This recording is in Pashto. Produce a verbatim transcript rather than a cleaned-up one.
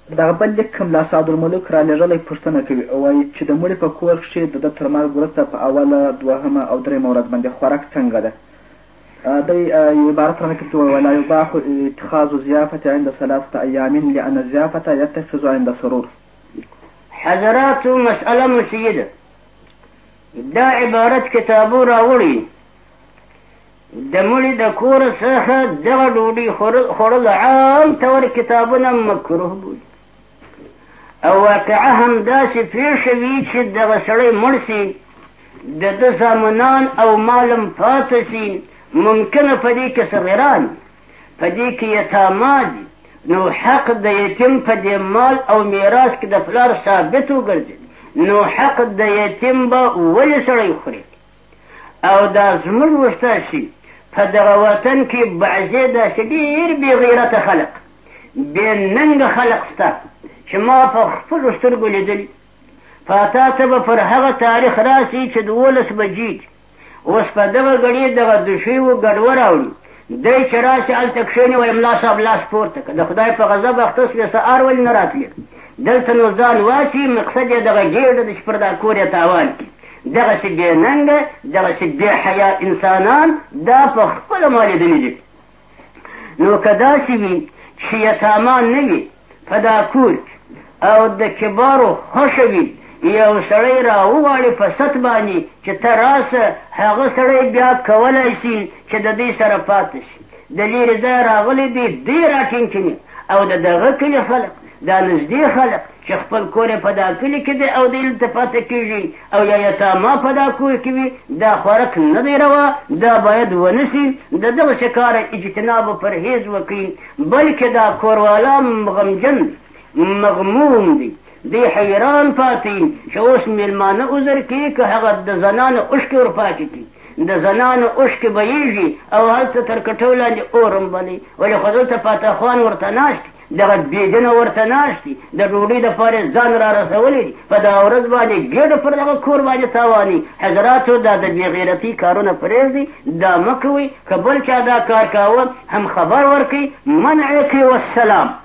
دغه بل لیک کوم لا سعدالملک رالېږلی پوښتنه کوي، وایي چې د مړي په کور کښې د ده تر مرګ وروسته په اوله دوهمه او درېیمه ورځ باندې خوراک څنګه ده؟ دی یو عبارت رانقل کوي، ولا یباح اتخاذ ضیافة عند ثلاثة ایام لأن الضیافة یتخذ عند سرور. حضراتو مسأله مسیده دا عبارت کتابو راوړي د مړي د کور څخه دغه ډوډۍ خوړل عام طور کتابونه مکروه بولي، او واقعه همداسې پېښه وي چې دغه سړی مړ سي، د ده زامنان او مالم پاته سي، ممکنه په دې کې صغیران په دې کې یتاما دي، نو حق د یتیم په دې مال او میراث کې د پلار ثابت وګرځي، نو حق د یتیم به ولې سړی خوري؟ او دا زموږ استاسي په دغه وطن کې بعضې داسې ډېر بې غیرته خلق بې ننګه خلق شته چې ما په خپلو سترګو لیدلي. فاتا ته به پر هغه تاریخ راسي چې دولس بجې دي، اوس په دغه ګړي دغه دوشیو ګډوه راوړي، دی چې راسي هلته کښېني وایي ملا صاحب لاس پورته کړه، د خدای په غضب اخته سوې سهار ولې نه راتلې؟ دلته نو ځان واچي، مقصد یې دغه ګېډه ده چې پر دا کور یې تاوان کړي. دغسې بې ننګه دغسې بې حیا انسانان دا په خپله ما لیدلي دي. نو که داسې وي چې یتامان نه وي په دا کور او د کبارو خوښه وي، یو سړی راوغواړي په ست باندې چې ته راسه، هغه سړی بیا کولی شي چې د دوی سره پاته شي. د لرې ځای راغلی دی، دوی راټینګېږي، او د دغه کلي خلک دا نږدې خلک چې خپل کور یې په دا کلي کې دی او دوی دلته پاته کېږي، او یا یتاما په دا کور کې وي، دا خوراک نه دی روا، دا باید ونه سي، د دغسې کاره اجتناب او پرهیز وکړي. بلکې دا کوروالا غمجن مغموم دی، دی حیران پاتې چې اوس میلمانه عذر کوي که هغه د زنانو اوښکې ورپاتې کړي، د زنانو اوښکې بهیږي او هلته تر کټو لاندې اور هم بلي، ولې خو دلته پاتاخوان ورته ناست دي، دغه بېدینه ورته ناست دي، د ډوډۍ دپاره ځان را رسولی دي، په دغه ورځ باندې ګېډه پر دغه کور باندې تاواني. حضراتو دا د بې غیرتي کارونه پرېږدئ، دا مه کوئ، که بل چا دا کار کاوه هم خبر ورکړئ، منع یې کړئ. والسلام.